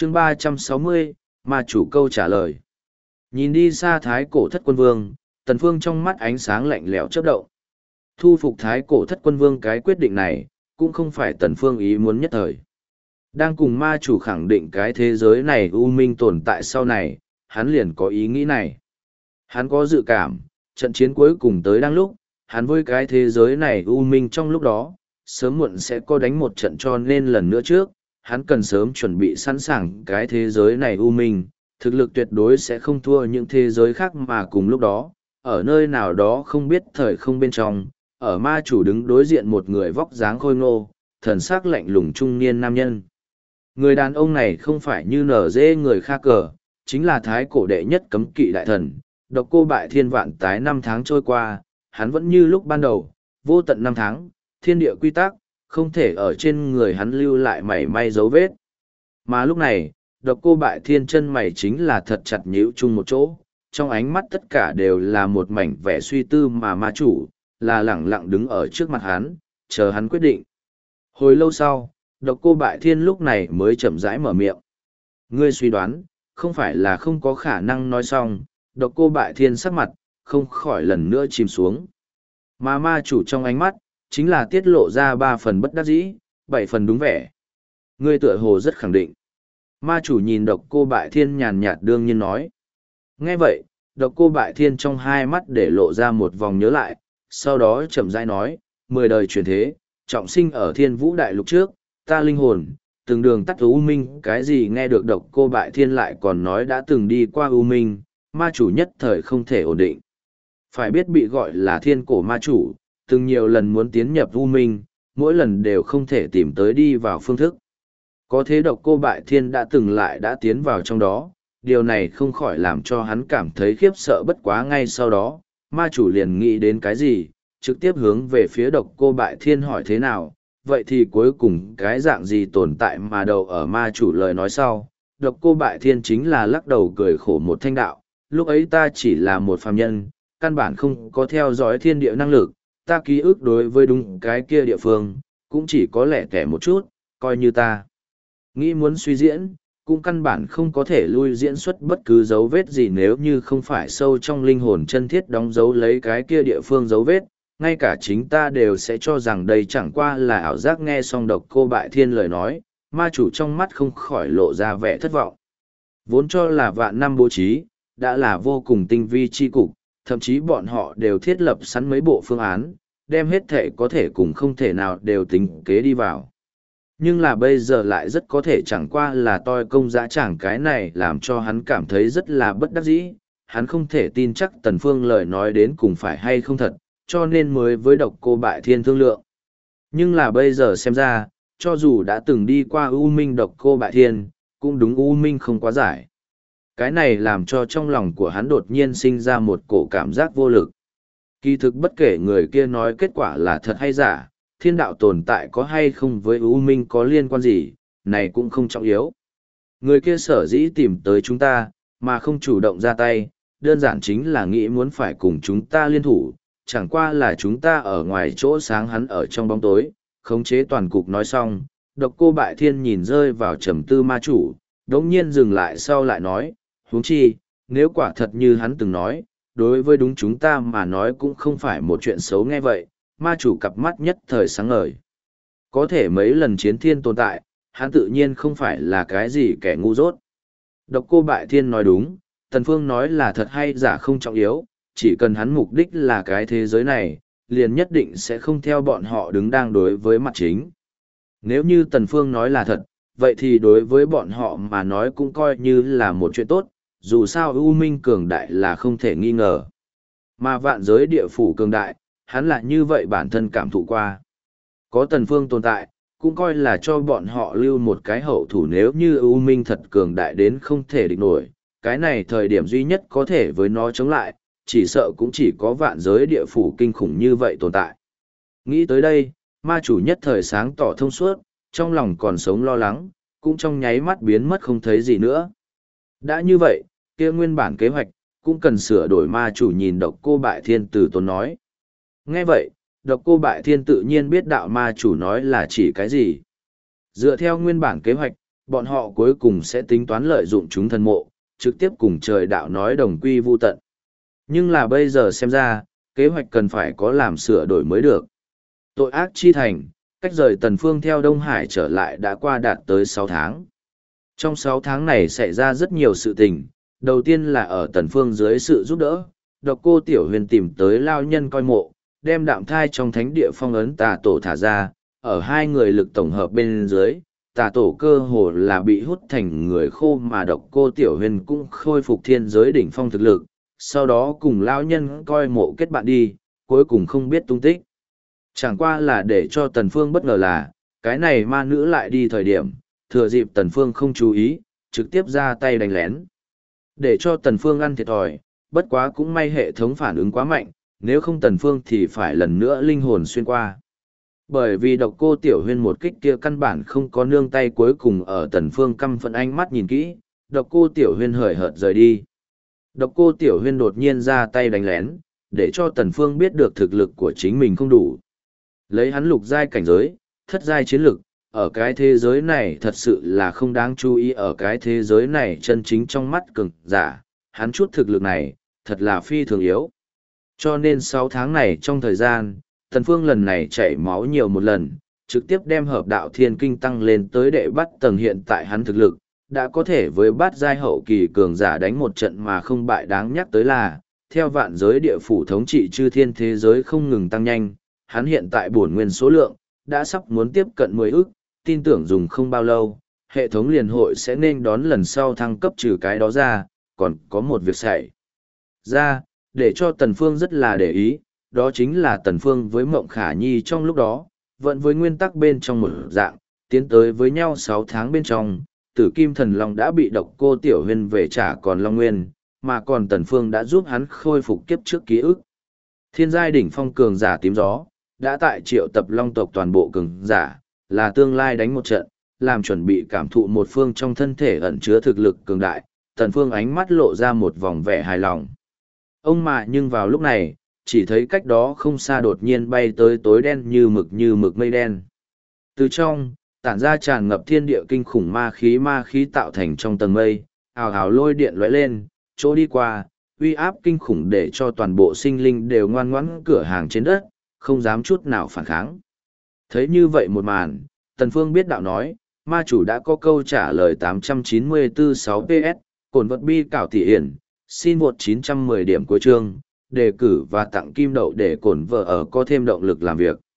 chương 360, ma chủ câu trả lời. Nhìn đi xa thái cổ thất quân vương, Tần Phương trong mắt ánh sáng lạnh lẽo chớp động. Thu phục thái cổ thất quân vương cái quyết định này, cũng không phải Tần Phương ý muốn nhất thời. Đang cùng ma chủ khẳng định cái thế giới này u minh tồn tại sau này, hắn liền có ý nghĩ này. Hắn có dự cảm, trận chiến cuối cùng tới đang lúc, hắn với cái thế giới này u minh trong lúc đó, sớm muộn sẽ có đánh một trận, cho nên lần nữa trước, hắn cần sớm chuẩn bị sẵn sàng cái thế giới này u minh, thực lực tuyệt đối sẽ không thua những thế giới khác, mà cùng lúc đó, ở nơi nào đó không biết thời không bên trong, ở ma chủ đứng đối diện một người vóc dáng khôi ngô, thần sắc lạnh lùng trung niên nam nhân. Người đàn ông này không phải như nở dê người kha cờ, chính là thái cổ đệ nhất cấm kỵ đại thần, Độc Cô Bại Thiên. Vạn tái 5 tháng trôi qua, hắn vẫn như lúc ban đầu, vô tận 5 tháng, thiên địa quy tắc, không thể ở trên người hắn lưu lại mảy may dấu vết. Mà lúc này, Độc Cô Bại Thiên chân mày chính là thật chặt nhíu chung một chỗ, trong ánh mắt tất cả đều là một mảnh vẻ suy tư, mà ma chủ là lẳng lặng đứng ở trước mặt hắn, chờ hắn quyết định. Hồi lâu sau, Độc Cô Bại Thiên lúc này mới chậm rãi mở miệng. Ngươi suy đoán, không phải là không có khả năng. Nói xong, Độc Cô Bại Thiên sắc mặt không khỏi lần nữa chìm xuống. Mà ma chủ trong ánh mắt chính là tiết lộ ra 3 phần bất đắc dĩ, 7 phần đúng vẻ. Ngươi tựa hồ rất khẳng định. Ma chủ nhìn Độc Cô Bại Thiên nhàn nhạt đương nhiên nói. Nghe vậy, Độc Cô Bại Thiên trong hai mắt để lộ ra một vòng nhớ lại, sau đó chậm rãi nói, 10 đời truyền thế, trọng sinh ở Thiên Vũ Đại Lục trước, ta linh hồn, từng đường tắt U Minh. Cái gì? Nghe được Độc Cô Bại Thiên lại còn nói đã từng đi qua U Minh, ma chủ nhất thời không thể ổn định. Phải biết bị gọi là thiên cổ ma chủ, từng nhiều lần muốn tiến nhập U Minh, mỗi lần đều không thể tìm tới đi vào phương thức. Có thế Độc Cô Bại Thiên đã từng lại đã tiến vào trong đó, điều này không khỏi làm cho hắn cảm thấy khiếp sợ. Bất quá ngay sau đó, ma chủ liền nghĩ đến cái gì, trực tiếp hướng về phía Độc Cô Bại Thiên hỏi thế nào, vậy thì cuối cùng cái dạng gì tồn tại mà đầu ở ma chủ lời nói sau. Độc Cô Bại Thiên chính là lắc đầu cười khổ một thanh đạo, lúc ấy ta chỉ là một phàm nhân, căn bản không có theo dõi thiên địa năng lực, ta ký ức đối với đúng cái kia địa phương, cũng chỉ có lẻ tẻ một chút, coi như ta nghĩ muốn suy diễn, cũng căn bản không có thể lui diễn xuất bất cứ dấu vết gì, nếu như không phải sâu trong linh hồn chân thiết đóng dấu lấy cái kia địa phương dấu vết, ngay cả chính ta đều sẽ cho rằng đây chẳng qua là ảo giác. Nghe xong Độc Cô Bại Thiên lời nói, ma chủ trong mắt không khỏi lộ ra vẻ thất vọng. Vốn cho là vạn năm bố trí, đã là vô cùng tinh vi chi cục, thậm chí bọn họ đều thiết lập sẵn mấy bộ phương án, đem hết thể có thể cùng không thể nào đều tính kế đi vào. Nhưng là bây giờ lại rất có thể chẳng qua là toi công dã tràng, cái này làm cho hắn cảm thấy rất là bất đắc dĩ. Hắn không thể tin chắc Tần Phương lời nói đến cùng phải hay không thật, cho nên mới với Độc Cô Bại Thiên thương lượng. Nhưng là bây giờ xem ra, cho dù đã từng đi qua U Minh, Độc Cô Bại Thiên cũng đúng U Minh không quá giải. Cái này làm cho trong lòng của hắn đột nhiên sinh ra một cổ cảm giác vô lực. Kỳ thực bất kể người kia nói kết quả là thật hay giả, thiên đạo tồn tại có hay không với U Minh có liên quan gì, này cũng không trọng yếu. Người kia sở dĩ tìm tới chúng ta, mà không chủ động ra tay, đơn giản chính là nghĩ muốn phải cùng chúng ta liên thủ, chẳng qua là chúng ta ở ngoài chỗ sáng, hắn ở trong bóng tối, khống chế toàn cục. Nói xong, Độc Cô Bại Thiên nhìn rơi vào trầm tư ma chủ, đống nhiên dừng lại sau lại nói, huống chi, nếu quả thật như hắn từng nói, đối với đúng chúng ta mà nói cũng không phải một chuyện xấu. Nghe vậy, ma chủ cặp mắt nhất thời sáng ngời. Có thể mấy lần chiến thiên tồn tại, hắn tự nhiên không phải là cái gì kẻ ngu dốt. Độc Cô Bại Thiên nói đúng, Tần Phương nói là thật hay giả không trọng yếu, chỉ cần hắn mục đích là cái thế giới này, liền nhất định sẽ không theo bọn họ đứng đang đối với mặt chính. Nếu như Tần Phương nói là thật, vậy thì đối với bọn họ mà nói cũng coi như là một chuyện tốt, dù sao U Minh cường đại là không thể nghi ngờ. Mà vạn giới địa phủ cường đại, hắn lại như vậy bản thân cảm thụ qua. Có Tần Phương tồn tại, cũng coi là cho bọn họ lưu một cái hậu thủ, nếu như U Minh thật cường đại đến không thể địch nổi, cái này thời điểm duy nhất có thể với nó chống lại, chỉ sợ cũng chỉ có vạn giới địa phủ kinh khủng như vậy tồn tại. Nghĩ tới đây, ma chủ nhất thời sáng tỏ thông suốt, trong lòng còn sống lo lắng, cũng trong nháy mắt biến mất không thấy gì nữa. Đã như vậy, kia nguyên bản kế hoạch, cũng cần sửa đổi. Ma chủ nhìn Độc Cô Bại Thiên từ tốn nói. Nghe vậy, Độc Cô Bại Thiên tự nhiên biết đạo ma chủ nói là chỉ cái gì. Dựa theo nguyên bản kế hoạch, Bọn họ cuối cùng sẽ tính toán lợi dụng chúng thần mộ, trực tiếp cùng trời đạo nói đồng quy vu tận. Nhưng là bây giờ xem ra, kế hoạch cần phải có làm sửa đổi mới được. Tội ác chi thành, cách rời Tần Phương theo Đông Hải trở lại đã qua đạt tới 6 tháng. Trong 6 tháng này xảy ra rất nhiều sự tình, đầu tiên là ở Tần Phương dưới sự giúp đỡ, Độc Cô Tiểu Huyền tìm tới lao nhân coi mộ, đem đạm thai trong thánh địa phong ấn tà tổ thả ra, ở hai người lực tổng hợp bên dưới, tà tổ cơ hồ là bị hút thành người khô mà Độc Cô Tiểu Huyền cũng khôi phục thiên giới đỉnh phong thực lực, sau đó cùng lao nhân coi mộ kết bạn đi, cuối cùng không biết tung tích. Chẳng qua là để cho Tần Phương bất ngờ là, cái này ma nữ lại đi thời điểm, thừa dịp Tần Phương không chú ý, trực tiếp ra tay đánh lén. Để cho Tần Phương ăn thiệt thòi, bất quá cũng may hệ thống phản ứng quá mạnh, nếu không Tần Phương thì phải lần nữa linh hồn xuyên qua. Bởi vì Độc Cô Tiểu Huyên một kích kia căn bản không có nương tay, cuối cùng ở Tần Phương căm phẫn ánh mắt nhìn kỹ, Độc Cô Tiểu Huyên hời hợt rời đi. Độc Cô Tiểu Huyên đột nhiên ra tay đánh lén, để cho Tần Phương biết được thực lực của chính mình không đủ. Lấy hắn lục giai cảnh giới, thất giai chiến lực, ở cái thế giới này thật sự là không đáng chú ý, ở cái thế giới này chân chính trong mắt cường giả, hắn chút thực lực này, thật là phi thường yếu. Cho nên 6 tháng này trong thời gian, Tần Phương lần này chảy máu nhiều một lần, trực tiếp đem hợp đạo thiên kinh tăng lên tới đệ bắt tầng, hiện tại hắn thực lực, đã có thể với bát giai hậu kỳ cường giả đánh một trận mà không bại. Đáng nhắc tới là, theo vạn giới địa phủ thống trị chư thiên thế giới không ngừng tăng nhanh, hắn hiện tại bổn nguyên số lượng, đã sắp muốn tiếp cận 10 ức, tin tưởng dùng không bao lâu, hệ thống liền hội sẽ nên đón lần sau thăng cấp. Trừ cái đó ra, còn có một việc xảy ra, để cho Tần Phương rất là để ý, đó chính là Tần Phương với Mộng Khả Nhi trong lúc đó, vẫn với nguyên tắc bên trong một dạng, tiến tới với nhau 6 tháng bên trong, Tử Kim Thần Long đã bị Độc Cô Tiểu Huyên về trả còn Long Nguyên, mà còn Tần Phương đã giúp hắn khôi phục kiếp trước ký ức. Thiên giai đỉnh phong cường giả tím gió, đã tại triệu tập long tộc toàn bộ cường giả, là tương lai đánh một trận, làm chuẩn bị cảm thụ một phương trong thân thể ẩn chứa thực lực cường đại. Tần Phương ánh mắt lộ ra một vòng vẻ hài lòng. Ông mà nhưng vào lúc này, chỉ thấy cách đó không xa đột nhiên bay tới tối đen như mực mây đen. Từ trong, tản ra tràn ngập thiên địa kinh khủng ma khí tạo thành trong tầng mây, ào ào lôi điện lóe lên, chỗ đi qua, uy áp kinh khủng để cho toàn bộ sinh linh đều ngoan ngoãn cửa hàng trên đất, không dám chút nào phản kháng. Thấy như vậy một màn, Tần Phương biết đạo nói, ma chủ đã có câu trả lời 894-6 PS, cổn vật bi cảo thị hiển, xin vượt 910 điểm cuối chương, đề cử và tặng kim đậu để cổn vợ ở có thêm động lực làm việc.